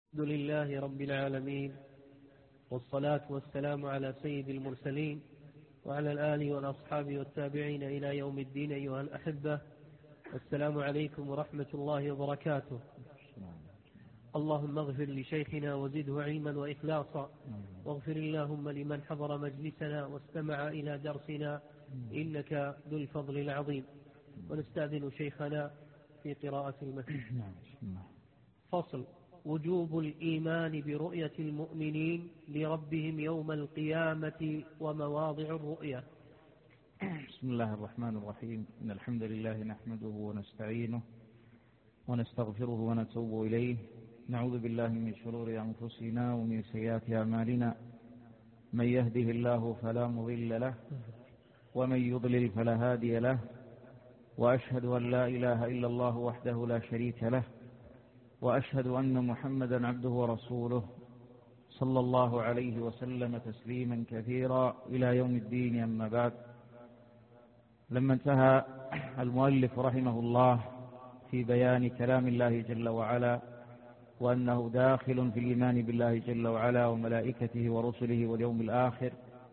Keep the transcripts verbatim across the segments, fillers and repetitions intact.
الحمد لله رب العالمين، والصلاة والسلام على سيد المرسلين وعلى الآل والأصحاب والتابعين إلى يوم الدين. أيها الأحبة، السلام عليكم ورحمة الله وبركاته. اللهم اغفر لشيخنا وزده علما وإخلاصا، واغفر اللهم لمن حضر مجلسنا واستمع إلى درسنا، إنك ذو الفضل العظيم. ونستأذن شيخنا في قراءة المتن. فصل: وجوب الإيمان برؤية المؤمنين لربهم يوم القيامة ومواضع الرؤية. بسم الله الرحمن الرحيم. إن الحمد لله نحمده ونستعينه ونستغفره ونتوب إليه. نعوذ بالله من شرور أنفسنا ومن سيئات أعمالنا. من يهده الله فلا مضل له ومن يضلل فلا هادي له، وأشهد أن لا إله إلا الله وحده لا شريك له، وأشهد أن محمدا عبده ورسوله صلى الله عليه وسلم تسليما كثيرا إلى يوم الدين. أما بعد، لما انتهى المؤلف رحمه الله في بيان كلام الله جل وعلا، وأنه داخل في الإيمان بالله جل وعلا وملائكته ورسله واليوم الآخر،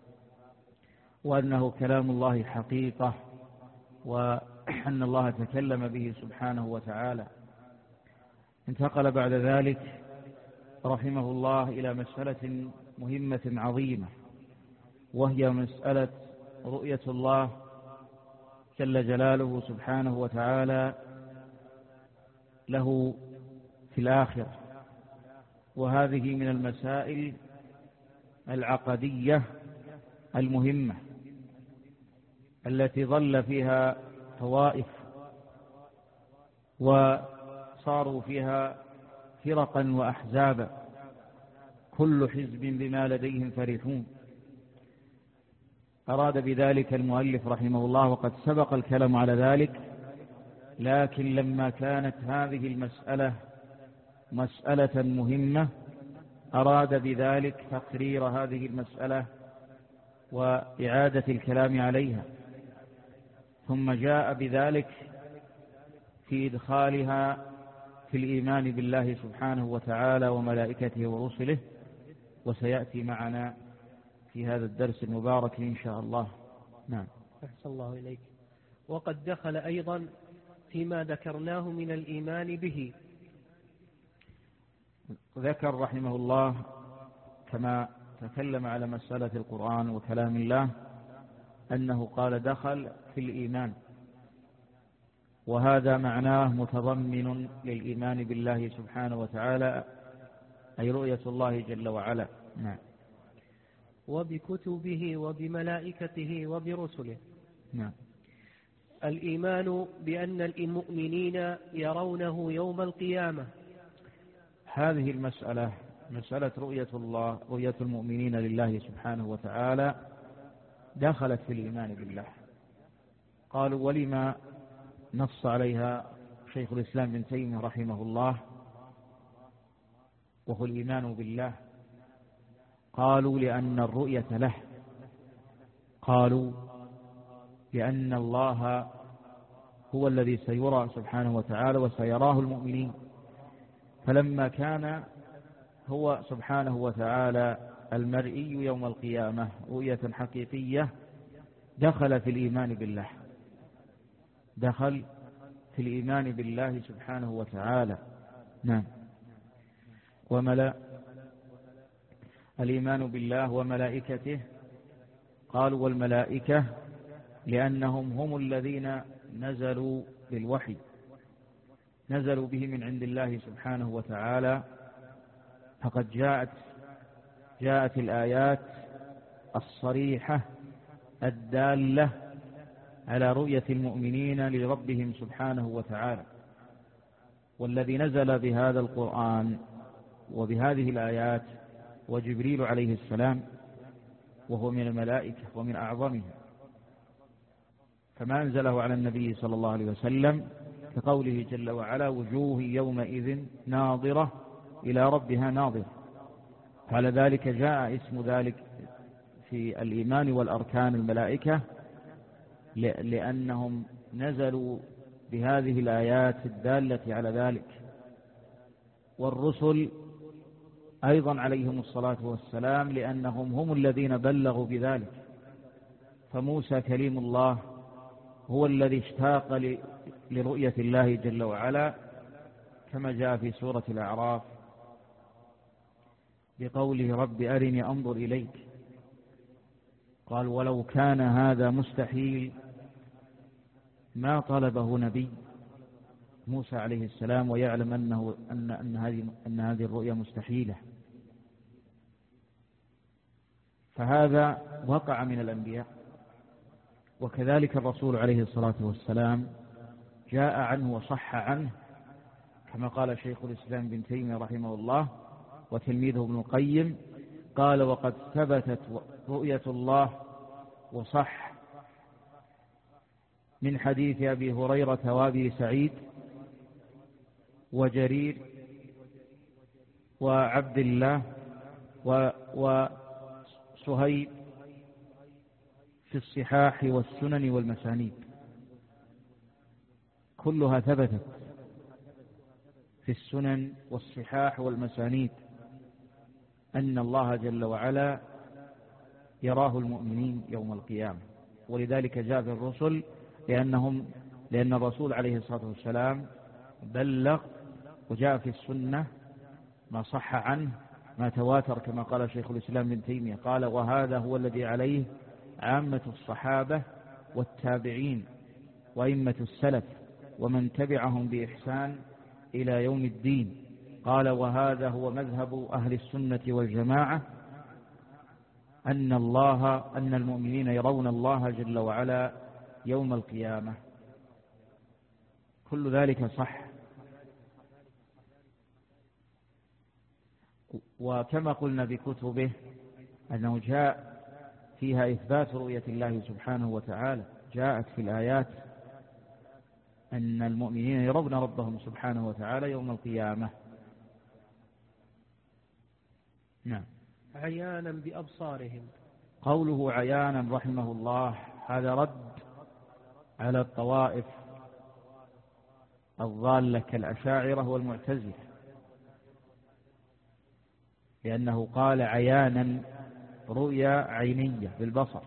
وأنه كلام الله حقيقة، وأن الله تكلم به سبحانه وتعالى، انتقل بعد ذلك رحمه الله إلى مسألة مهمة عظيمة، وهي مسألة رؤية الله جل جلاله سبحانه وتعالى له في الآخرة. وهذه من المسائل العقدية المهمة التي ظل فيها طوائف وصاروا فيها فرقا وأحزابا، كل حزب بما لديهم فرحون. أراد بذلك المؤلف رحمه الله، وقد سبق الكلام على ذلك، لكن لما كانت هذه المسألة مسألة مهمة أراد بذلك تقرير هذه المسألة وإعادة الكلام عليها، ثم جاء بذلك في إدخالها في الإيمان بالله سبحانه وتعالى وملائكته ورسله، وسيأتي معنا في هذا الدرس المبارك إن شاء الله. نعم. أحسن الله إليك. وقد دخل أيضا فيما ذكرناه من الإيمان به. ذكر رحمه الله كما تكلم على مسألة القرآن وكلام الله أنه قال دخل في الإيمان، وهذا معناه متضمن للإيمان بالله سبحانه وتعالى، أي رؤية الله جل وعلا. نعم. وبكتبه وبملائكته وبرسله. نعم. الإيمان بأن المؤمنين يرونه يوم القيامة. هذه المسألة مسألة رؤية الله، رؤية المؤمنين لله سبحانه وتعالى، دخلت في الإيمان بالله. قالوا: ولما نص عليها شيخ الإسلام ابن تيمية رحمه الله وهو الإيمان بالله؟ قالوا: لأن الرؤية له. قالوا: لأن الله هو الذي سيرى سبحانه وتعالى وسيراه المؤمنين، فلما كان هو سبحانه وتعالى المرئي يوم القيامة رؤية حقيقية، دخل في الإيمان بالله، دخل في الإيمان بالله سبحانه وتعالى. نعم. وملا الإيمان بالله وملائكته. قالوا: والملائكة لأنهم هم الذين نزلوا بالوحي، نزلوا به من عند الله سبحانه وتعالى، فقد جاءت جاءت الآيات الصريحة الدالة على رؤية المؤمنين لربهم سبحانه وتعالى. والذي نزل بهذا القرآن وبهذه الآيات وجبريل عليه السلام، وهو من الملائكة ومن أعظمها، فما أنزله على النبي صلى الله عليه وسلم كقوله جل وعلا: وجوه يومئذ ناظرة إلى ربها ناظرة. فعلى ذلك جاء اسم ذلك في الإيمان والأركان الملائكة، لأنهم نزلوا بهذه الآيات الدالة على ذلك. والرسل أيضا عليهم الصلاة والسلام، لأنهم هم الذين بلغوا بذلك. فموسى كليم الله هو الذي اشتاق لرؤية الله جل وعلا، كما جاء في سورة الأعراف بقوله رب أرني أنظر إليك. قال ولو كان هذا مستحيل ما طلبه نبي موسى عليه السلام ويعلم أنه أن أن هذه أن هذه الرؤيا مستحيلة. فهذا وقع من الأنبياء. وكذلك الرسول عليه الصلاة والسلام جاء عنه وصح عنه، كما قال شيخ الإسلام بن تيمية رحمه الله وتلميذه ابن القيم، قال وقد ثبتت رؤية الله وصح من حديث أبي هريرة وأبي سعيد وجرير وعبد الله وصهيب في الصحاح والسنن والمسانيد، كلها ثبتت في السنن والصحاح والمسانيد أن الله جل وعلا يراه المؤمنين يوم القيامة. ولذلك جاء في الرسل لأنهم لأن الرسول عليه الصلاة والسلام بلغ، وجاء في السنة ما صح عنه ما تواتر، كما قال شيخ الإسلام بن تيمية قال وهذا هو الذي عليه عامة الصحابة والتابعين وأئمة السلف ومن تبعهم بإحسان إلى يوم الدين. قال وهذا هو مذهب أهل السنة والجماعة، أن الله أن المؤمنين يرون الله جل وعلا يوم القيامة. كل ذلك صح. وكما قلنا بكتبه أنه جاء فيها إثبات رؤية الله سبحانه وتعالى، جاءت في الآيات أن المؤمنين يرون ربهم سبحانه وتعالى يوم القيامة. نعم. عيانا بأبصارهم. قوله عيانا رحمه الله هذا رد على الطوائف الضالة كالأشاعرة والمعتزلة، لأنه قال عيانا رؤيا عينية بالبصر.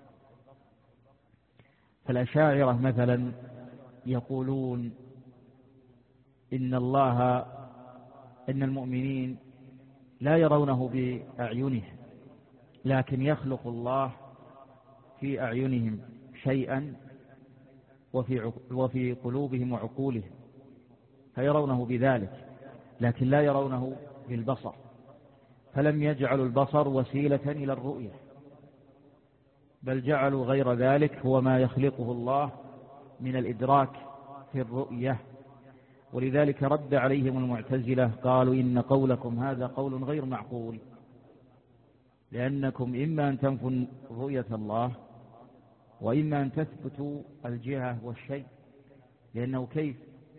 فالأشاعرة مثلا يقولون إن الله إن المؤمنين لا يرونه بأعينهم، لكن يخلق الله في أعينهم شيئا وفي وفي قلوبهم وعقولهم، فيرونه بذلك لكن لا يرونه بالبصر، فلم يجعلوا البصر وسيلة إلى الرؤية، بل جعلوا غير ذلك هو ما يخلقه الله من الإدراك في الرؤية. ولذلك رد عليهم المعتزلة قالوا إن قولكم هذا قول غير معقول، لأنكم إما أن تنفوا رؤية الله وإما أن تثبتوا الجهة والشيء، لأنه كيف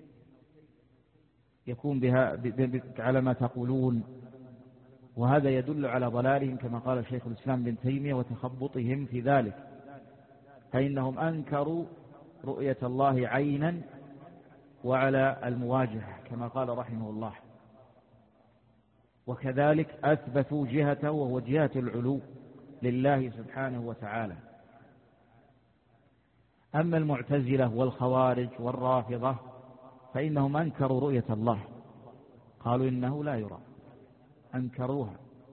يكون بها على ما تقولون؟ وهذا يدل على ضلالهم كما قال شيخ الإسلام بن تيمية وتخبطهم في ذلك، فإنهم أنكروا رؤية الله عينا وعلى المواجهة كما قال رحمه الله، وكذلك أثبتوا جهته وهو جهة العلو لله سبحانه وتعالى. أما المعتزلة والخوارج والرافضة فإنهم أنكروا رؤية الله، قالوا إنه لا يرى، أنكروها.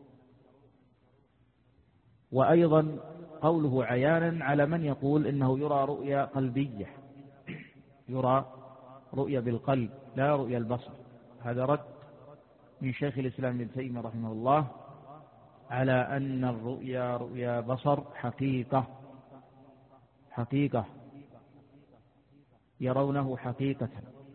وأيضا قوله عيانا على من يقول إنه يرى رؤيا قلبية، يرى رؤيا بالقلب لا رؤيا البصر. هذا رد من شيخ الإسلام ابن تيمية رحمه الله على أن الرؤيا رؤيا بصر حقيقة، حقيقة يرونه حقيقة.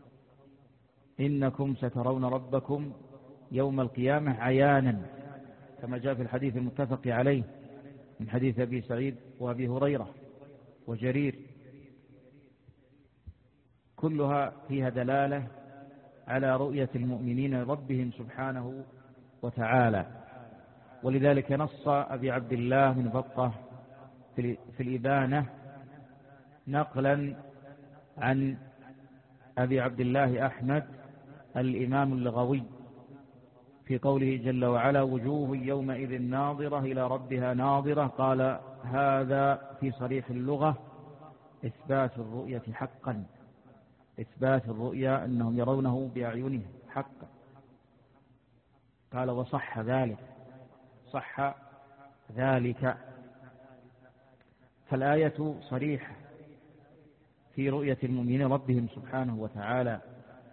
إنكم سترون ربكم يوم القيامة عيانا، كما جاء في الحديث المتفق عليه من حديث أبي سعيد وأبي هريرة وجرير، كلها فيها دلالة على رؤية المؤمنين ربهم سبحانه وتعالى. ولذلك نص أبي عبد الله بن بطة في الإبانة نقلا عن أبي عبد الله أحمد الإمام اللغوي في قوله جل وعلا وجوه يومئذ ناظرة إلى ربها ناظرة، قال هذا في صريح اللغة إثبات الرؤية حقا، إثبات الرؤيا أنهم يرونه بأعينهم حقا. قال وصح ذلك، صح ذلك. فالآية صريحة في رؤية المؤمنين ربهم سبحانه وتعالى.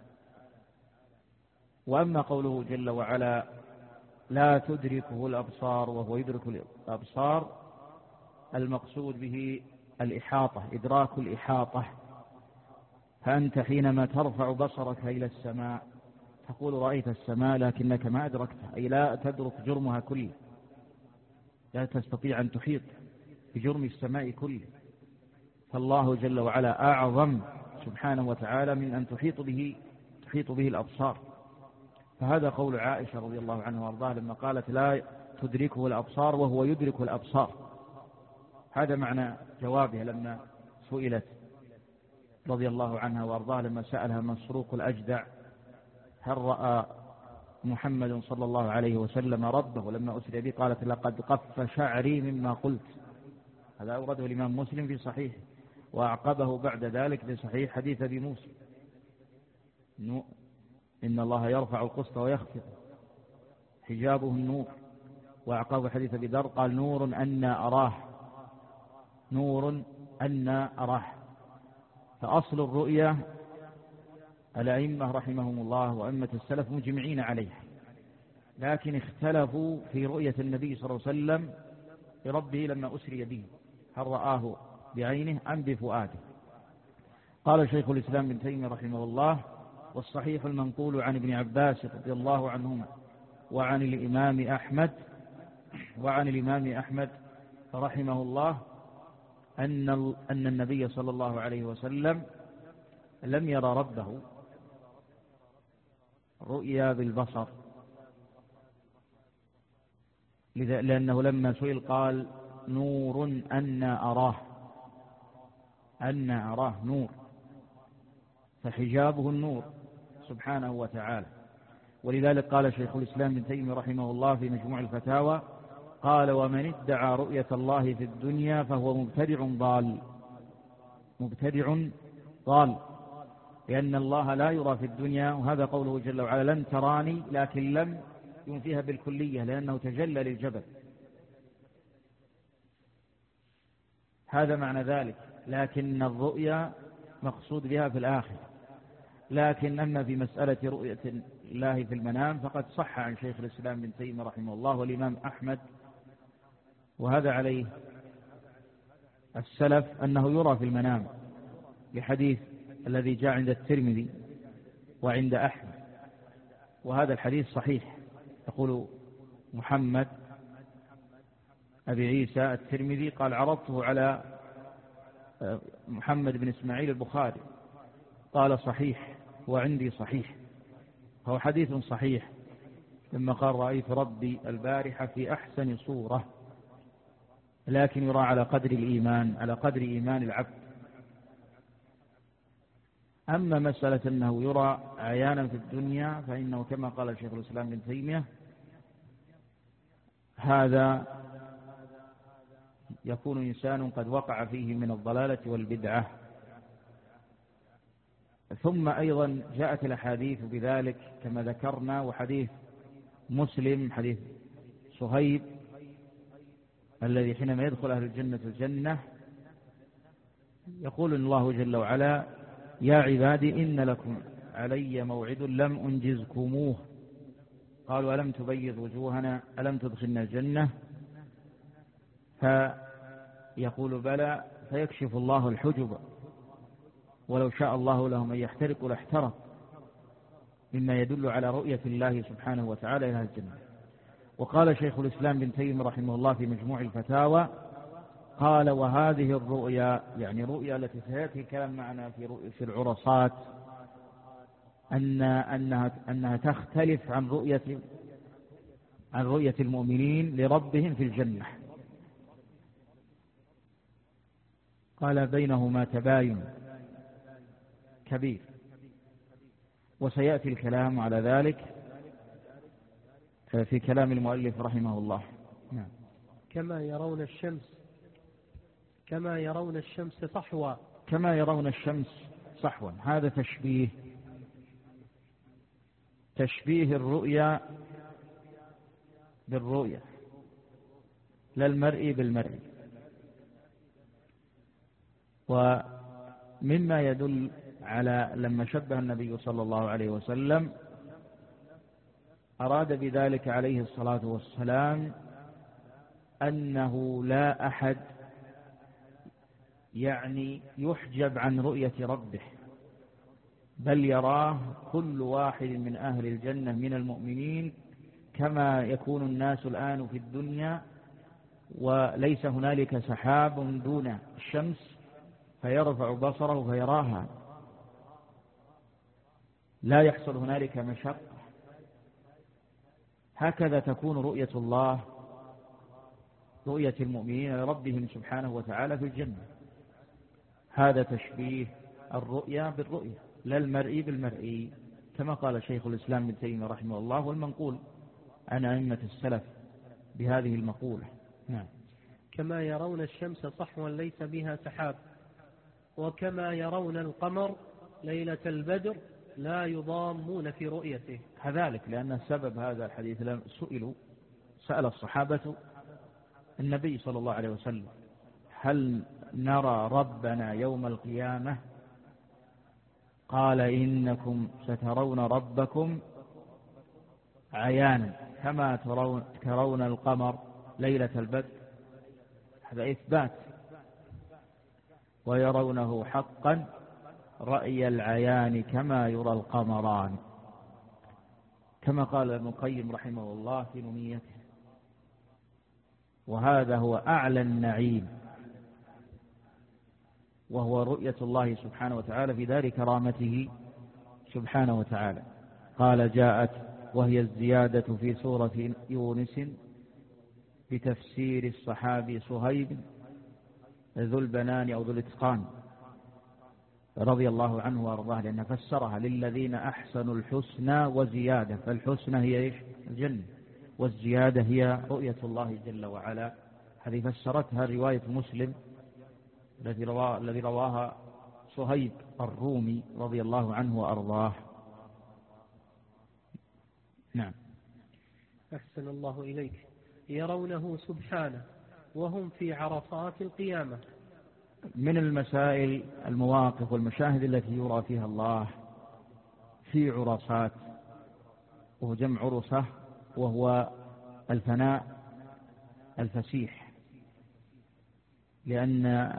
وأما قوله جل وعلا لا تدركه الأبصار وهو يدرك الأبصار، المقصود به الإحاطة، إدراك الإحاطة. فأنت حينما ترفع بصرك إلى السماء تقول رأيت السماء لكنك ما أدركتها، أي لا تدرك جرمها كله، لا تستطيع أن تحيط بجرم السماء كله. فالله جل وعلا أعظم سبحانه وتعالى من أن تحيط به تحيط به الأبصار. فهذا قول عائشة رضي الله عنها وارضاها لما قالت لا تدركه الأبصار وهو يدرك الأبصار. هذا معنى جوابها لما سئلت رضي الله عنها وارضاها لما سألها مسروق الأجدع هل رأى محمد صلى الله عليه وسلم ربه لما أسري به، قالت لقد قف شعري مما قلت. هذا أورده الإمام مسلم في صحيح، وأعقبه بعد ذلك في صحيح حديث أبي موسى إن الله يرفع القسط ويخفض حجابه النور. وأعقبه حديث أبي ذر قال نور أن أراه، نور أن أراه. فأصل الرؤية الأئمة رحمهم الله وأئمة السلف مجمعين عليها، لكن اختلفوا في رؤية النبي صلى الله عليه وسلم لربه لما أسري به، هل رآه بعينه أم بفؤاده. قال شيخ الإسلام ابن تيمية رحمه الله والصحيح المنقول عن ابن عباس رضي الله عنهما وعن الإمام أحمد وعن الإمام أحمد رحمه الله أن أن النبي صلى الله عليه وسلم لم يرى ربه رؤيا بالبصر، لأنه لما سئل قال نور أن أراه، أن أراه نور، فحجابه النور سبحانه وتعالى. ولذلك قال شيخ الإسلام ابن تيمية رحمه الله في مجموع الفتاوى قال ومن ادعى رؤية الله في الدنيا فهو مبتدع ضال، مبتدع ضال، لأن الله لا يرى في الدنيا، وهذا قوله جل وعلا لن تراني، لكن لم ينفيها بالكلية لأنه تجلى للجبل، هذا معنى ذلك. لكن الرؤيا مقصود بها في الآخر. لكن أما في مسألة رؤية الله في المنام فقد صح عن شيخ الإسلام ابن تيمية رحمه الله والإمام أحمد، وهذا عليه السلف أنه يرى في المنام، لحديث الذي جاء عند الترمذي وعند أحمد، وهذا الحديث صحيح. يقول محمد أبي عيسى الترمذي قال عرضته على محمد بن إسماعيل البخاري قال صحيح وعندي صحيح، فهو حديث صحيح. لما قال رأيت ربي البارحة في أحسن صورة، لكن يرى على قدر الإيمان، على قدر إيمان العبد. أما مسألة أنه يرى عيانا في الدنيا فإنه كما قال شيخ الإسلام ابن تيمية هذا يكون إنسان قد وقع فيه من الضلالة والبدعة. ثم أيضا جاءت الأحاديث بذلك كما ذكرنا، وحديث مسلم حديث صهيب الذي حينما يدخل أهل الجنة الجنة يقول الله جل وعلا يا عبادي إن لكم علي موعد لم أنجزكموه، قالوا ألم تبيض وجوهنا ألم تدخلنا الجنة، فيقول بلى، فيكشف الله الحجب ولو شاء الله لهم أن يحترقوا لاحترق، مما يدل على رؤية الله سبحانه وتعالى إلى الجنة. وقال شيخ الإسلام بن تيمية رحمه الله في مجموع الفتاوى قال وهذه الرؤيا، يعني رؤيا التي سيأتي الكلام معنا في في العرصات، أن أنها أنها تختلف عن رؤية عن رؤية المؤمنين لربهم في الجنة. قال بينهما تباين كبير، وسيأتي الكلام على ذلك في كلام المؤلف رحمه الله. نعم. كما يرون الشمس كما يرون الشمس صحوا كما يرون الشمس صحوا، هذا تشبيه تشبيه الرؤيا بالرؤيا، لا المرئي بالمرئي. ومما يدل على لما شبه النبي صلى الله عليه وسلم أراد بذلك عليه الصلاة والسلام أنه لا أحد يعني يحجب عن رؤية ربه، بل يراه كل واحد من أهل الجنة من المؤمنين، كما يكون الناس الآن في الدنيا وليس هنالك سحاب دون الشمس فيرفع بصره فيراها، لا يحصل هنالك مشقة. هكذا تكون رؤية الله، رؤية المؤمنين لربهم سبحانه وتعالى في الجنة. هذا تشبيه الرؤيا بالرؤيا، لا المرئي بالمرئي، كما قال شيخ الإسلام ابن تيمية رحمه الله، والمنقول عن أئمة السلف بهذه المقولة. نعم. كما يرون الشمس صحوا ليس بها سحاب، وكما يرون القمر ليلة البدر لا يضامون في رؤيته. كذلك، لأن سبب هذا الحديث لما سئلوا سأل الصحابة النبي صلى الله عليه وسلم: هل نرى ربنا يوم القيامة؟ قال: إنكم سترون ربكم عيانا كما ترون, ترون القمر ليلة البدر. هذا إثبات. ويرونه حقا رأي العيان كما يرى القمران، كما قال ابن القيم رحمه الله في نونيته. وهذا هو أعلى النعيم، وهو رؤية الله سبحانه وتعالى في دار كرامته سبحانه وتعالى. قال: جاءت وهي الزيادة في سورة يونس بتفسير الصحابي صهيب ذو البنان أو ذو الاتقان رضي الله عنه وارضاه، لأنه فسرها: للذين أحسنوا الحسنى وزيادة. فالحسنى هي إيش؟ الجنة، والزيادة هي رؤية الله جل وعلا. هذه فسرتها رواية مسلم التي رواها الذي رواها صهيب الرومي رضي الله عنه وأرضاه. نعم. أحسن الله إليك. يرونه سبحانه وهم في عرصات القيامة. من المسائل المواقف والمشاهد التي يرى فيها الله في عرصات، وهو جمع عرصة، وهو الفناء الفسيح، لأن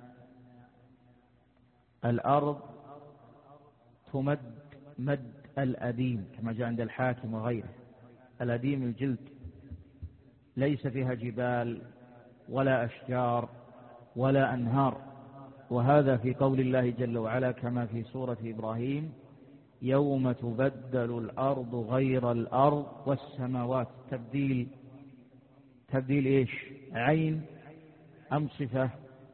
الأرض تمد مد الأديم كما جاء عند الحاكم وغيره. الأديم الجلد، ليس فيها جبال ولا أشجار ولا أنهار. وهذا في قول الله جل وعلا كما في سورة إبراهيم: يوم تبدل الأرض غير الأرض والسماوات. تبديل تبديل إيش؟ عين أم صفة؟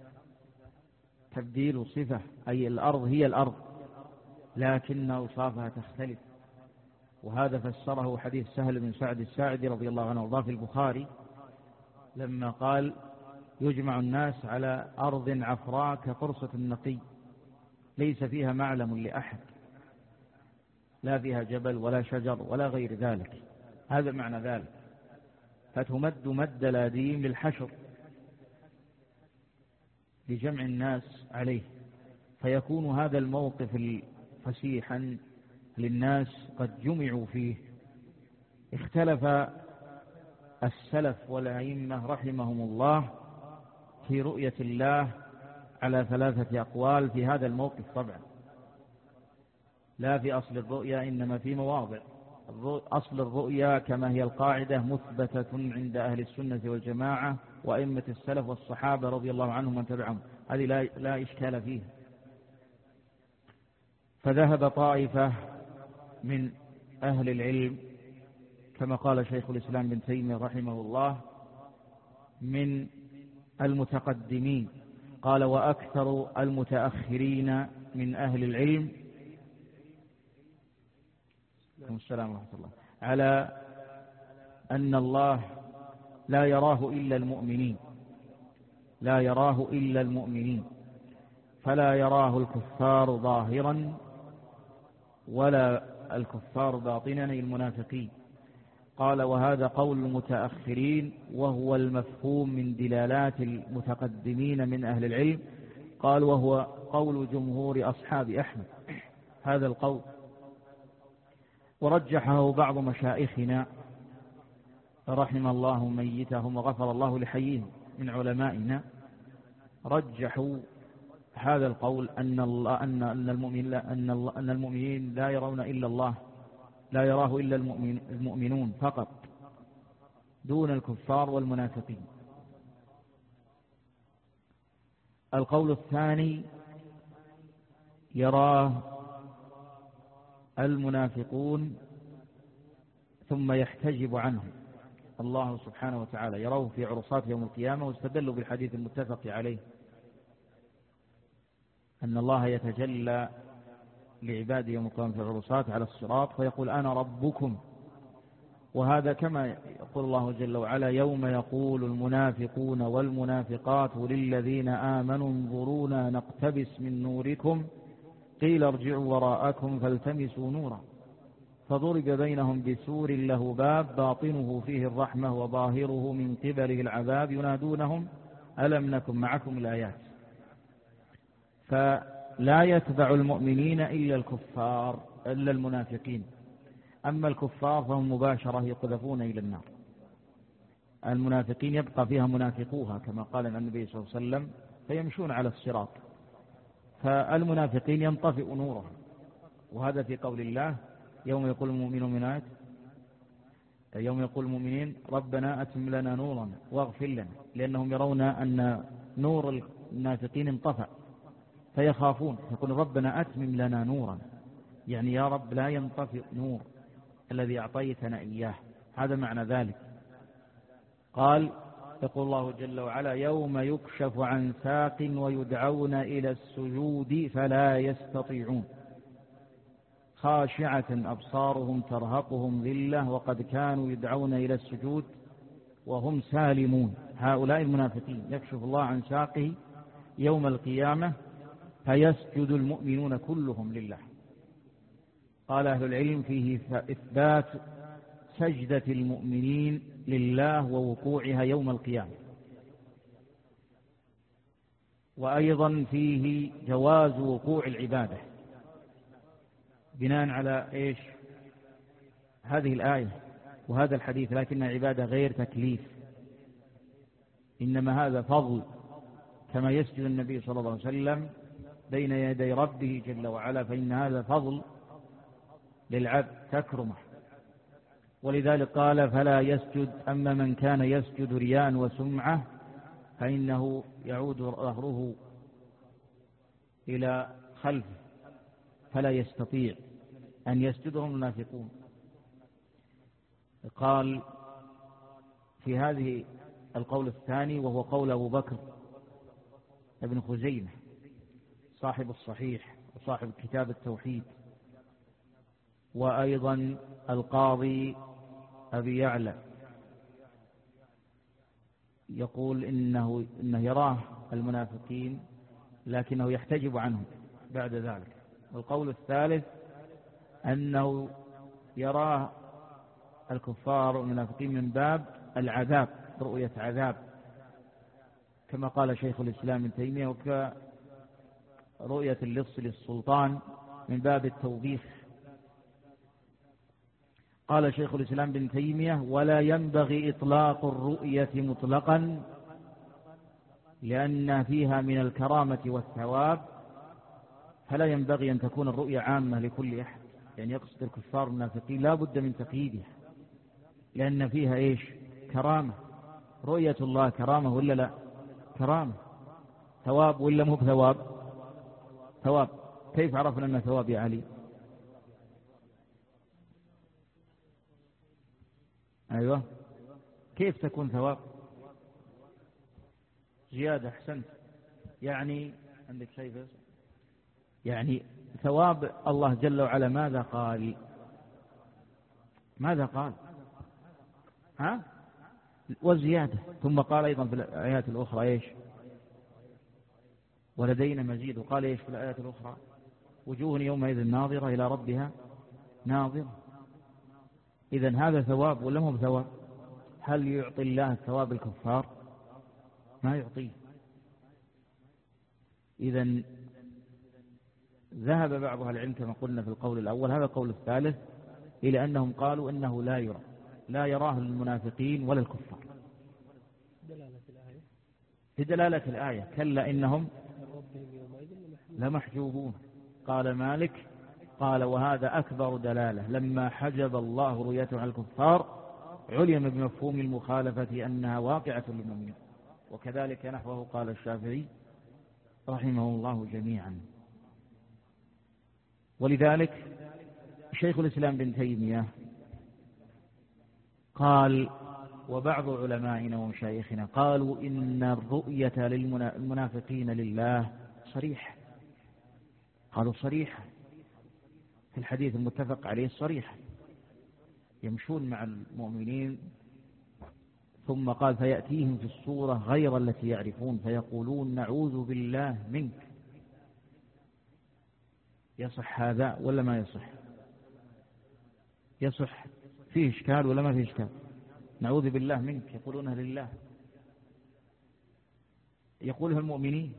تبديل صفة، أي الأرض هي الأرض لكن أوصافها تختلف. وهذا فسره حديث سهل بن سعد الساعدي رضي الله عنه وارضاه في البخاري لما قال: يجمع الناس على أرض عفراء كقرصة النقي ليس فيها معلم لأحد، لا فيها جبل ولا شجر ولا غير ذلك. هذا معنى ذلك. فتمد مد الأديم للحشر لجمع الناس عليه، فيكون هذا الموقف فسيحا للناس قد جمعوا فيه. اختلف السلف والأئمة رحمهم الله في رؤية الله على ثلاثة أقوال في هذا الموقف طبعا، لا في أصل الرؤيا، إنما في مواضع. أصل الرؤيا كما هي القاعدة مثبتة عند أهل السنة والجماعة وأئمة السلف والصحابة رضي الله عنهم من تبعهم، هذه لا, لا إشكال فيها. فذهب طائفة من أهل العلم كما قال شيخ الإسلام ابن تيمية رحمه الله من المتقدمين، قال: وأكثر المتأخرين من أهل العلم السلام ورحمة الله على أن الله لا يراه إلا المؤمنين، لا يراه إلا المؤمنين، فلا يراه الكفار ظاهرا ولا الكفار باطنا المنافقين. قال وهذا قول المتأخرين وهو المفهوم من دلالات المتقدمين من أهل العلم. قال وهو قول جمهور أصحاب أحمد هذا القول، ورجحه بعض مشايخنا رحم الله ميتهم وغفر الله لحيهم من علمائنا، رجحوا هذا القول أن الله أن أن المؤمن أن الله أن المؤمنين لا يرون إلا الله، لا يراه إلا المؤمن المؤمنون فقط دون الكفار والمنافقين. القول الثاني يراه المنافقون ثم يحتجب عنهم الله سبحانه وتعالى، يروه في عرصات يوم القيامة، واستدلوا بالحديث المتفق عليه أن الله يتجلى لعباده يوم القيامة في العرصات على الصراط فيقول أنا ربكم. وهذا كما يقول الله جل وعلا يوم يقول المنافقون والمنافقات للذين آمنوا انظرونا نقتبس من نوركم قيل ارجعوا وراءكم فالتمسوا نورا فضرب بينهم بسور له باب باطنه فيه الرحمة وظاهره من قبله العذاب ينادونهم ألم نكن معكم الآيات. فلا يتبع المؤمنين إلا الكفار إلا المنافقين، أما الكفار فهم مباشرة يقذفون إلى النار. المنافقين يبقى فيها منافقوها كما قال النبي صلى الله عليه وسلم فيمشون على الصراط، فالمنافقين ينطفئ نورهم. وهذا في قول الله يوم يقول المؤمنون منات يوم يقول المؤمنين ربنا أتم لنا نورا واغفر لنا، لأنهم يرون أن نور المنافقين انطفأ فيخافون، يقول ربنا أتمم لنا نورا، يعني يا رب لا ينطفئ نور الذي أعطيتنا إياه، هذا معنى ذلك. قال يقول الله جل وعلا يوم يكشف عن ساق ويدعون إلى السجود فلا يستطيعون خاشعة أبصارهم ترهقهم ذلة وقد كانوا يدعون إلى السجود وهم سالمون. هؤلاء المنافقين يكشف الله عن ساقه يوم القيامة فيسجد المؤمنون كلهم لله. قال أهل العلم فيه إثبات سجدة المؤمنين لله ووقوعها يوم القيامة، وأيضا فيه جواز وقوع العبادة بناء على إيش هذه الآية وهذا الحديث، لكن عبادة غير تكليف، إنما هذا فضل كما يسجد النبي صلى الله عليه وسلم بين يدي ربه جل وعلا، فإن هذا فضل للعبد تكرمه. ولذلك قال فلا يسجد، أما من كان يسجد رياء وسمعة فإنه يعود ظهره إلى خلفه فلا يستطيع أن يسجدهم المنافقون. قال في هذه القول الثاني وهو قول أبو بكر ابن خزيمة صاحب الصحيح وصاحب كتاب التوحيد، وأيضا القاضي أبي يعلى يقول إنه, إنه يراه المنافقين لكنه يحتجب عنهم بعد ذلك. والقول الثالث أنه يراه الكفار والمنافقين من باب العذاب، رؤية عذاب كما قال شيخ الإسلام ابن تيمية، وكرؤية اللص للسلطان من باب التوبيخ. قال شيخ الإسلام ابن تيمية ولا ينبغي إطلاق الرؤية مطلقا لأن فيها من الكرامة والثواب، فلا ينبغي أن تكون الرؤية عامة لكل أحد، يعني يقصد الكفار والمنافقين لا بد من تقييدها لأن فيها إيش كرامة. رؤية الله كرامة ولا لا؟ كرامة. ثواب ولا مو بثواب؟ ثواب. كيف عرفنا أن ثواب يا علي؟ أيوة، كيف تكون ثواب؟ زيادة. أحسنت. يعني عندك شيء بس؟ يعني ثواب الله جل وعلا ماذا قال؟ ماذا قال؟ ها وزيادة. ثم قال أيضا في الآيات الأخرى إيش؟ ولدينا مزيد. وقال إيش في الآيات الأخرى؟ وجوه يومئذ ناظرة إلى ربها ناظرة. إذن هذا ثواب ولا مو بثواب؟ هل يعطي الله ثواب الكفار؟ ما يعطيه. إذن ذهب بعض أهل العلم كما قلنا في القول الأول، هذا القول الثالث، إلى أنهم قالوا إنه لا يرى، لا يراه المنافقين ولا الكفار. في دلالة الآية كلا إنهم لمحجوبون. قال مالك قال وهذا أكبر دلالة، لما حجب الله رؤيته على الكفار علم بمفهوم المخالفة أنها واقعة للمؤمنين. وكذلك نحوه قال الشافعي رحمه الله جميعا. ولذلك شيخ الإسلام بن تيمية قال وبعض علمائنا ومشايخنا قالوا إن الرؤية للمنافقين لله صريح، قالوا صريح في الحديث المتفق عليه صريح، يمشون مع المؤمنين ثم قال فيأتيهم في الصورة غير التي يعرفون فيقولون نعوذ بالله منك. يصح هذا ولا ما يصح؟ يصح. فيه إشكال ولا ما فيه إشكال؟ نعوذ بالله منك يقولونها لله، يقولها المؤمنين،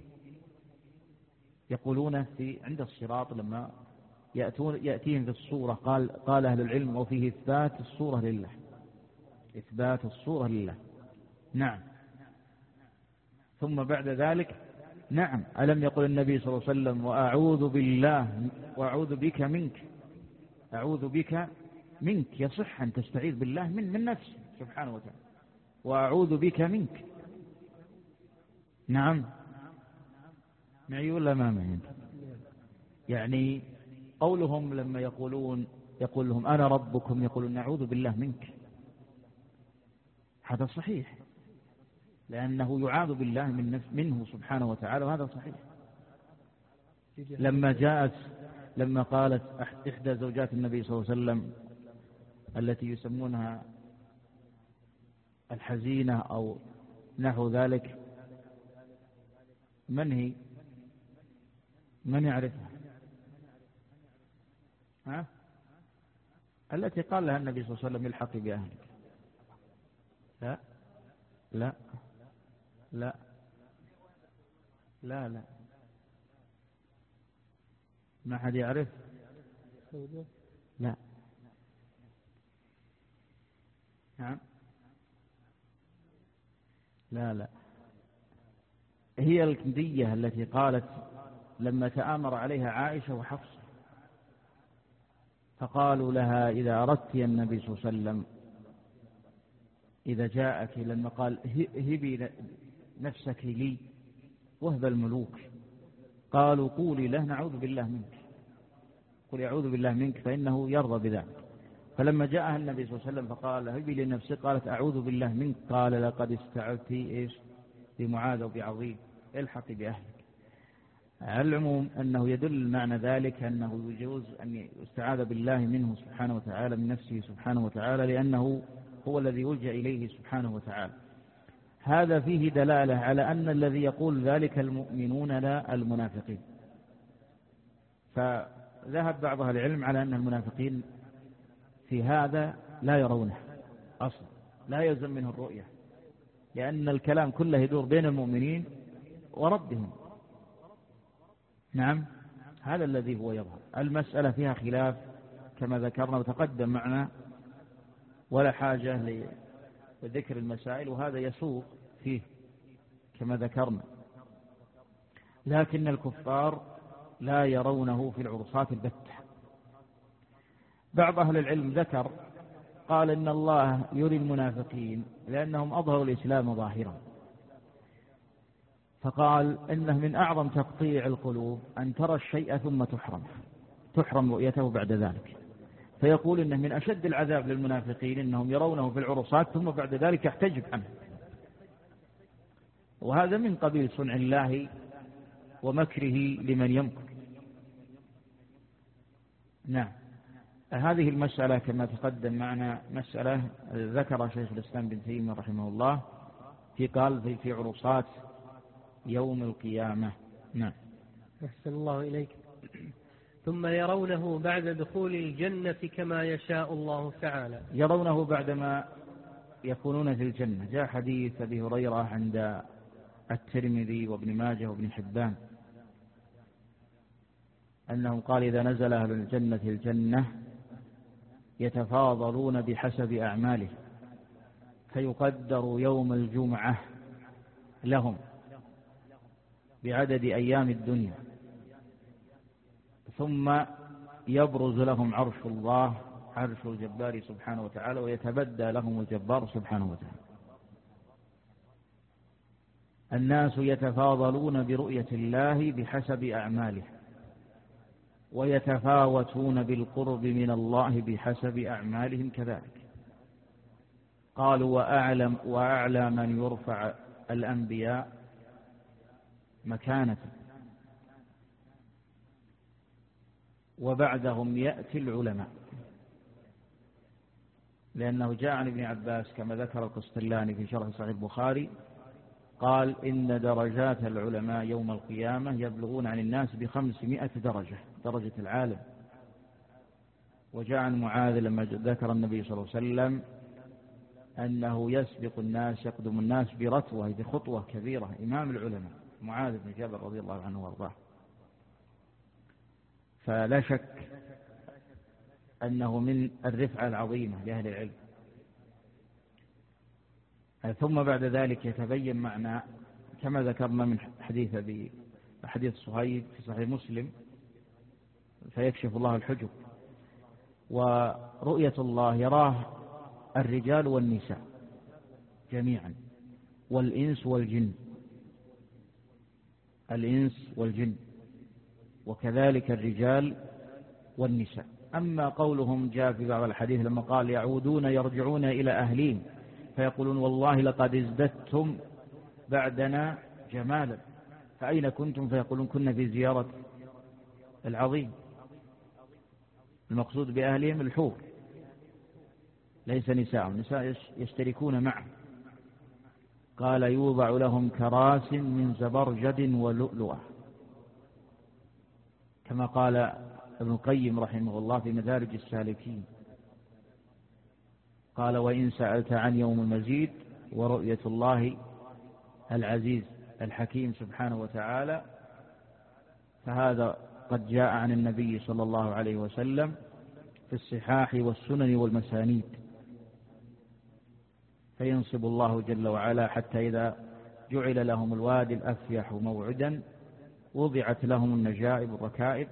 يقولون في عند الصراط لما يأتون يأتيهم في الصورة. قال قال أهل العلم وفيه إثبات الصورة لله، إثبات الصورة لله. نعم. ثم بعد ذلك نعم ألم يقل النبي صلى الله عليه وسلم وأعوذ بالله وأعوذ بك منك، أعوذ بك منك يصح أن تستعيذ بالله من من نفسه سبحانه وتعالى، وأعوذ بك منك. نعم معي ولا ما معي؟ يعني قولهم لما يقولون يقول لهم أنا ربكم يقولون نعوذ بالله منك، هذا صحيح لأنه يعاذ بالله من نفس منه سبحانه وتعالى، وهذا صحيح. لما جاءت لما قالت إحدى زوجات النبي صلى الله عليه وسلم التي يسمونها الحزينة أو نحو ذلك، من هي؟ من يعرفها؟ ها؟ التي قال لها النبي صلى الله عليه وسلم الحقي بأهلك. لا لا لا لا لا ما حد يعرف. لا. نعم. لا لا هي الكندية التي قالت لما تآمر عليها عائشة وحفصة فقالوا لها إذا أردت يا النبي صلى الله عليه وسلم إذا جاءك، لما قال هبي نفسك لي وهب الملوك، قالوا قولي له نعوذ بالله منك، قل أعوذ بالله منك فإنه يرضى بذلك. فلما جاءها النبي صلى الله عليه وسلم فقال هبي لنفسك، قالت أعوذ بالله منك، قال لقد استعذت إيش بمعاذ وبعظيم الحق بأهلك. على العموم أنه يدل معنى ذلك أنه يجوز أن يستعاذ بالله منه سبحانه وتعالى من نفسه سبحانه وتعالى، لأنه هو الذي يلجأ إليه سبحانه وتعالى. هذا فيه دلالة على أن الذي يقول ذلك المؤمنون لا المنافقين. فذهب بعض أهل العلم على أن المنافقين في هذا لا يرونه أصلا، لا يلزم منه الرؤية، لأن الكلام كله يدور بين المؤمنين وربهم. نعم هذا الذي هو يظهر. المسألة فيها خلاف كما ذكرنا وتقدم معنا، ولا حاجة لذكر المسائل، وهذا يسوق فيه كما ذكرنا. لكن الكفار لا يرونه في العرصات البتة. بعض أهل العلم ذكر قال إن الله يري المنافقين لأنهم أظهروا الإسلام ظاهرا، فقال إنه من أعظم تقطيع القلوب أن ترى الشيء ثم تحرم تحرم رؤيته بعد ذلك. فيقول إنه من أشد العذاب للمنافقين إنهم يرونه في العرصات ثم بعد ذلك يحتجب عنه، وهذا من قبيل صنع الله ومكره لمن يمكر. نعم هذه المسألة كما تقدم معنا مسألة ذكر شيخ الإسلام بن تيمية رحمه الله في قال في, في عروصات يوم القيامة. نعم. أحسن الله إليك. ثم يرونه بعد دخول الجنة كما يشاء الله تعالى. يرونه بعدما يكونون في الجنة. جاء حديث أبي هريرة عند الترمذي وابن ماجه وابن حبان أنه قال إذا نزل أهل الجنة الجنة يتفاضلون بحسب أعماله فيقدر يوم الجمعة لهم بعدد أيام الدنيا ثم يبرز لهم عرش الله عرش الجبار سبحانه وتعالى ويتبدى لهم الجبار سبحانه وتعالى. الناس يتفاضلون برؤية الله بحسب أعماله ويتفاوتون بالقرب من الله بحسب أعمالهم كذلك. قالوا وأعلم وأعلى من يرفع الأنبياء مكانة وبعدهم يأتي العلماء، لأنه جاء عن ابن عباس كما ذكر القسطلاني في شرح صحيح البخاري قال إن درجات العلماء يوم القيامة يبلغون عن الناس بخمسمائة درجة درجة العالم. وجاء عن معاذ لما ذكر النبي صلى الله عليه وسلم أنه يسبق الناس يقدم الناس برتوة بخطوة كبيرة إمام العلماء معاذ بن جبل رضي الله عنه وارضاه. فلا شك أنه من الرفعة العظيمة لأهل العلم. ثم بعد ذلك يتبين معنا كما ذكرنا من حديث أبي حديث صهيب في صحيح مسلم فيكشف الله الحجب ورؤية الله يراه الرجال والنساء جميعا والإنس والجن الإنس والجن وكذلك الرجال والنساء. أما قولهم جاء في بعض الحديث لما قال يعودون يرجعون إلى أهلهم فيقولون والله لقد ازددتم بعدنا جمالا فأين كنتم فيقولون كنا في زيارة العظيم. المقصود بأهلهم الحور ليس نساء، النساء يشتركون معه. قال يوضع لهم كراس من زبرجد ولؤلؤة كما قال ابن القيم رحمه الله في مدارج السالكين قال وإن سألت عن يوم المزيد ورؤية الله العزيز الحكيم سبحانه وتعالى فهذا قد جاء عن النبي صلى الله عليه وسلم في الصحاح والسنن والمسانيد. فينصب الله جل وعلا حتى إذا جعل لهم الوادي الأفيح موعدا وضعت لهم النجائب والركائب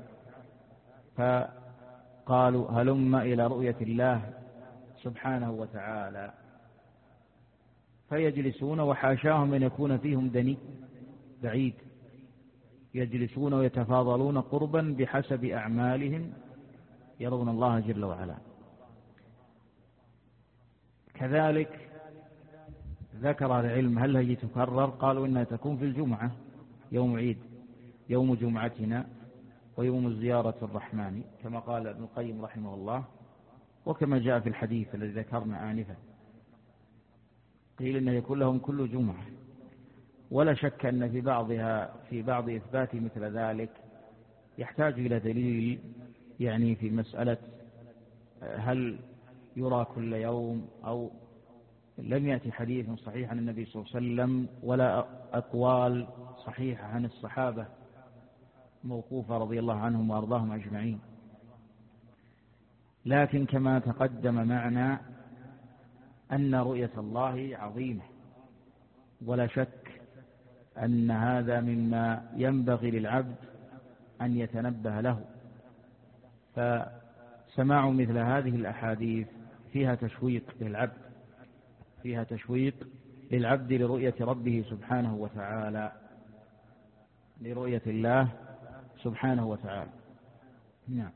فقالوا هلم إلى رؤية الله سبحانه وتعالى فيجلسون وحاشاهم أن يكون فيهم دني بعيد يجلسون ويتفاضلون قربا بحسب أعمالهم يرون الله جل وعلا. كذلك ذكر العلم هل هي تكرر قالوا إنها تكون في الجمعة يوم عيد يوم جمعتنا ويوم زيارة الرحمن كما قال ابن القيم رحمه الله وكما جاء في الحديث الذي ذكرنا آنفا قيل إنه يكون لهم كل جمعة. ولا شك أن في بعضها في بعض إثبات مثل ذلك يحتاج إلى دليل يعني في مسألة هل يرى كل يوم أو لم يأتي حديث صحيح عن النبي صلى الله عليه وسلم ولا أقوال صحيحة عن الصحابة موقوفة رضي الله عنهم وأرضاهم أجمعين. لكن كما تقدم معنا أن رؤية الله عظيمة ولا شك أن هذا مما ينبغي للعبد أن يتنبه له. فسماع مثل هذه الأحاديث فيها تشويق للعبد فيها تشويق للعبد لرؤية ربه سبحانه وتعالى لرؤية الله سبحانه وتعالى. نعم.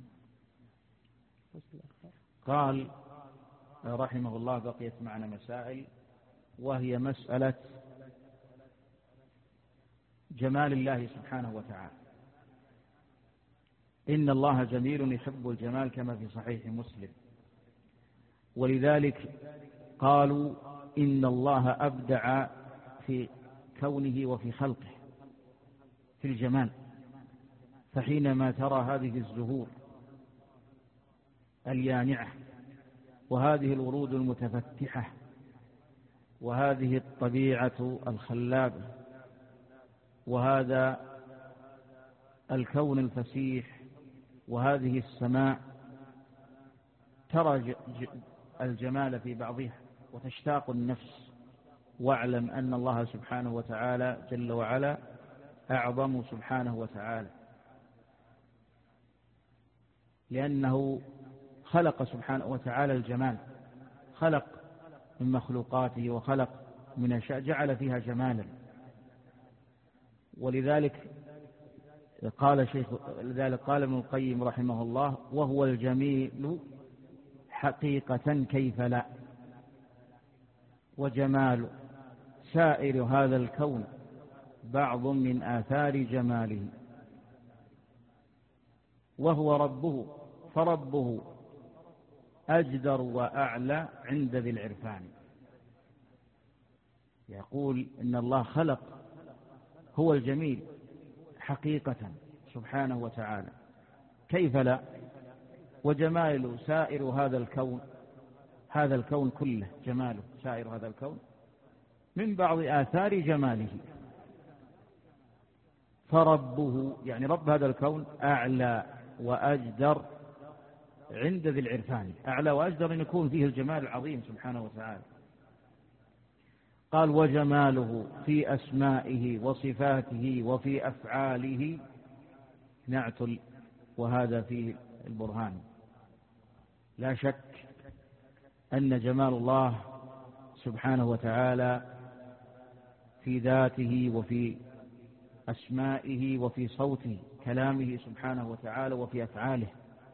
قال رحمه الله بقيت معنا مسائل وهي مسألة جمال الله سبحانه وتعالى. إن الله جميل يحب الجمال كما في صحيح مسلم. ولذلك قالوا إن الله أبدع في كونه وفي خلقه في الجمال. فحينما ترى هذه الزهور اليانعة وهذه الورود المتفتحة وهذه الطبيعة الخلابة وهذا الكون الفسيح وهذه السماء، ترى الجمال في بعضها وتشتاق النفس. واعلم أن الله سبحانه وتعالى جل وعلا أعظم سبحانه وتعالى، لأنه خلق سبحانه وتعالى الجمال، خلق من مخلوقاته وخلق من أشياء جعل فيها جمالا. ولذلك قال شيخ لذلك قال ابن القيم رحمه الله: وهو الجميل حقيقة كيف لا، وجمال سائر هذا الكون بعض من آثار جماله، وهو ربه فربه أجدر وأعلى عند ذي العرفان. يقول إن الله خلق، هو الجميل حقيقة سبحانه وتعالى كيف لا، وجمال سائر هذا الكون، هذا الكون كله جماله سائر هذا الكون من بعض آثار جماله. فربه يعني رب هذا الكون أعلى وأجدر عند ذي العرفان، أعلى وأجدر أن يكون فيه الجمال العظيم سبحانه وتعالى. قال: وجماله في أسمائه وصفاته وفي أفعاله نعتل، وهذا فيه البرهان. لا شك أن جمال الله سبحانه وتعالى في ذاته وفي أسمائه وفي صوته كلامه سبحانه وتعالى وفي أفعاله.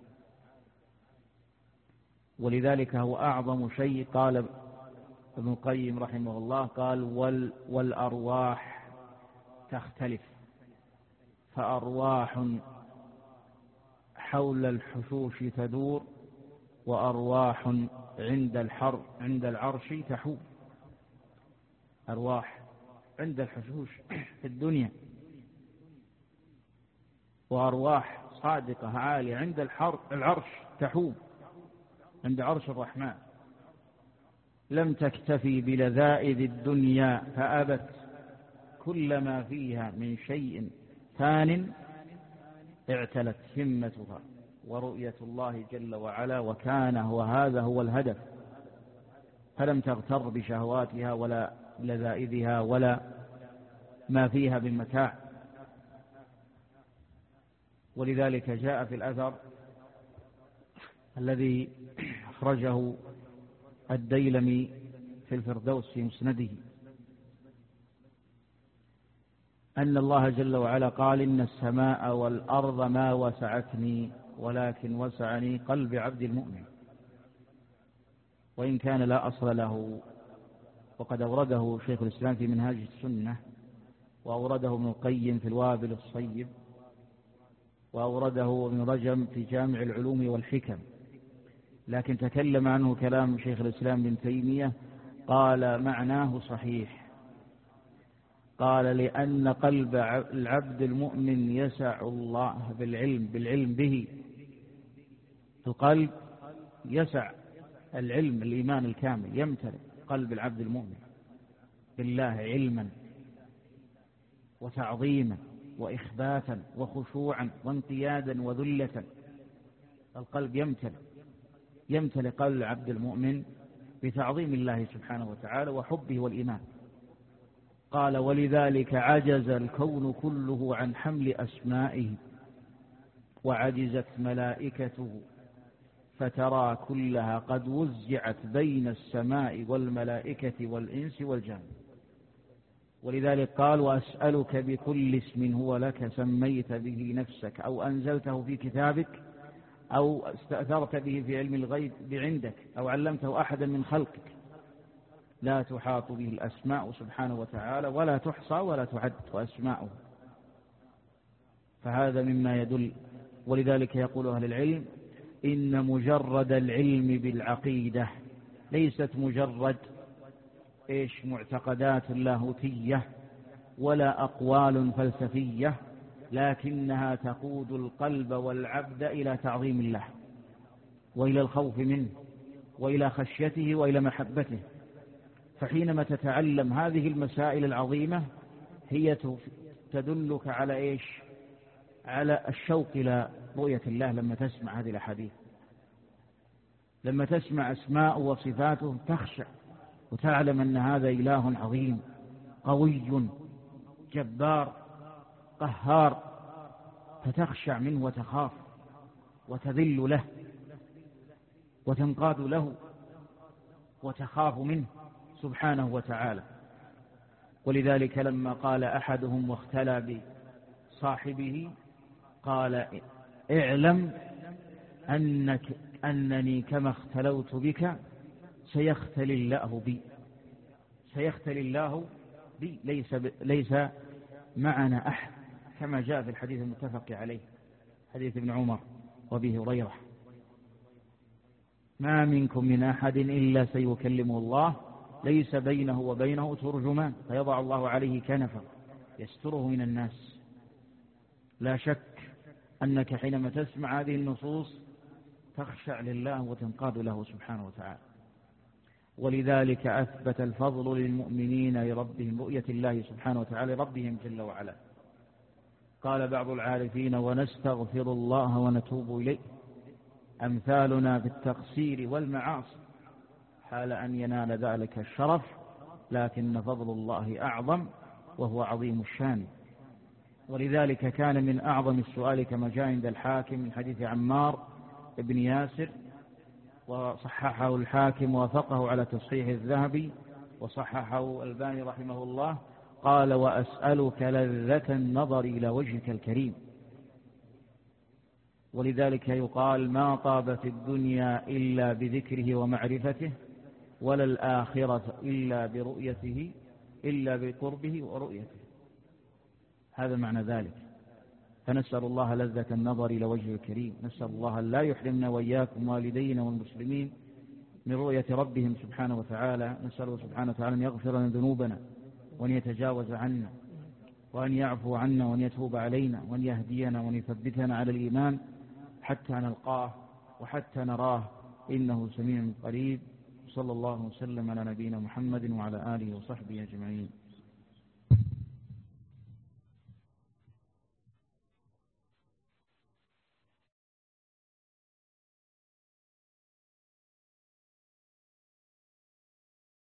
ولذلك هو أعظم شيء. قال ابن القيم رحمه الله قال: وال والأرواح تختلف، فأرواح حول الحشوش تدور، وأرواح عند الحر عند العرش تحوم. أرواح عند الحشوش في الدنيا، وأرواح صادقة عالية عند الحر العرش تحوم عند عرش الرحمن. لم تكتفي بلذائذ الدنيا فأبت كل ما فيها من شيء ثان، اعتلت همتها ورؤية الله جل وعلا، وكان وهذا هو الهدف. فلم تغتر بشهواتها ولا لذائذها ولا ما فيها من متاع. ولذلك جاء في الأثر الذي أخرجه الديلمي في الفردوس في مسنده أن الله جل وعلا قال: إن السماء والأرض ما وسعتني ولكن وسعني قلب عبد المؤمن، وإن كان لا أصل له. وقد أورده شيخ الإسلام في منهاج السنة، وأورده ابن القيم في الوابل الصيب، وأورده ابن رجب في جامع العلوم والحكم. لكن تكلم عنه كلام شيخ الإسلام ابن تيمية، قال: معناه صحيح. قال: لأن قلب العبد المؤمن يسع الله بالعلم بالعلم به. القلب يسع العلم الإيمان الكامل، يمتلئ قلب العبد المؤمن بالله علما وتعظيما وإخباتا وخشوعا وانقيادا وذلة. القلب يمتلئ يمتلئ قلب العبد المؤمن بتعظيم الله سبحانه وتعالى وحبه والإيمان. قال: ولذلك عجز الكون كله عن حمل أسمائه، وعجزت ملائكته، فترى كلها قد وزعت بين السماء والملائكة والإنس والجن. ولذلك قال: وأسألك بكل اسم هو لك سميت به نفسك أو أنزلته في كتابك أو استأثرت به في علم الغيب عندك أو علمته أحدا من خلقك، لا تحاط به الأسماء سبحانه وتعالى ولا تحصى ولا تعد أسماؤه. فهذا مما يدل ولذلك يقول أهل العلم إن مجرد العلم بالعقيدة ليست مجرد إيش معتقدات لاهوتية ولا أقوال فلسفية، لكنها تقود القلب والعبد إلى تعظيم الله وإلى الخوف منه وإلى خشيته وإلى محبته. فحينما تتعلم هذه المسائل العظيمة هي تدلك على إيش؟ على الشوق إلى رؤية الله. لما تسمع هذه الأحاديث، لما تسمع أسماء وصفاته تخشع وتعلم أن هذا إله عظيم قوي جبار قهار، فتخشع منه وتخاف وتذل له وتنقاد له وتخاف منه سبحانه وتعالى. ولذلك لما قال أحدهم واختلى بصاحبه قال اعلم أنك أنني كما اختلوت بك سيختلي الله بي، سيختلي الله بي، ليس, ب... ليس معنا أحد، كما جاء في الحديث المتفق عليه حديث ابن عمر وأبي هريرة: ما منكم من أحد إلا سيكلمه الله ليس بينه وبينه ترجمان فيضع الله عليه كنفا يستره من الناس. لا شك أنك حينما تسمع هذه النصوص تخشع لله وتنقاد له سبحانه وتعالى. ولذلك أثبت الفضل للمؤمنين لربهم رؤية الله سبحانه وتعالى ربهم جل وعلا. قال بعض العارفين: ونستغفر الله ونتوب إليه، أمثالنا بالتقصير والمعاصي حال أن ينال ذلك الشرف، لكن فضل الله أعظم وهو عظيم الشان. ولذلك كان من أعظم السؤال كما جاء عند الحاكم من حديث عمار بن ياسر وصححه الحاكم ووافقه على تصحيح الذهبي وصححه الألباني رحمه الله، قال: وأسألك لذة النظر إلى وجهك الكريم. ولذلك يقال: ما طاب في الدنيا إلا بذكره ومعرفته، ولا الآخرة إلا برؤيته إلا بقربه ورؤيته. هذا معنى ذلك. فنسأل الله لذة النظر إلى وجهه الكريم، نسأل الله لا يحرمنا وإياكم والدينا والمسلمين من رؤية ربهم سبحانه وتعالى. نسأله سبحانه وتعالى أن يغفر لنا ذنوبنا وأن يتجاوز عنا وأن يعفو عنا وأن يتوب علينا وأن يهدينا وأن يثبتنا على الإيمان حتى نلقاه وحتى نراه، إنه سميع قريب. صلى الله وسلم على نبينا محمد وعلى آله وصحبه أجمعين.